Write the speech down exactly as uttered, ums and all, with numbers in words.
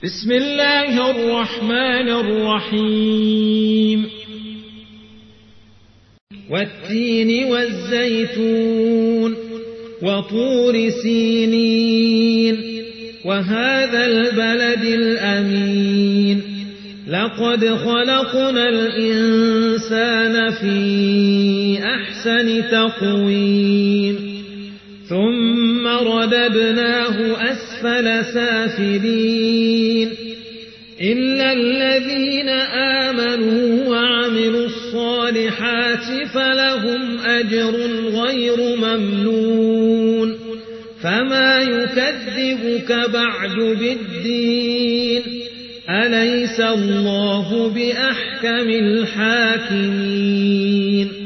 بسم الله الرحمن الرحيم والتين والزيتون وطور سينين وهذا البلد الأمين لقد خلقنا الإنسان في أحسن تقويم ثم رددناه أسفل سافلين إلا الذين آمنوا وعملوا الصالحات فلهم أجر غير ممنون فما يكذبك بعد بالدين أليس الله بأحكم الحاكمين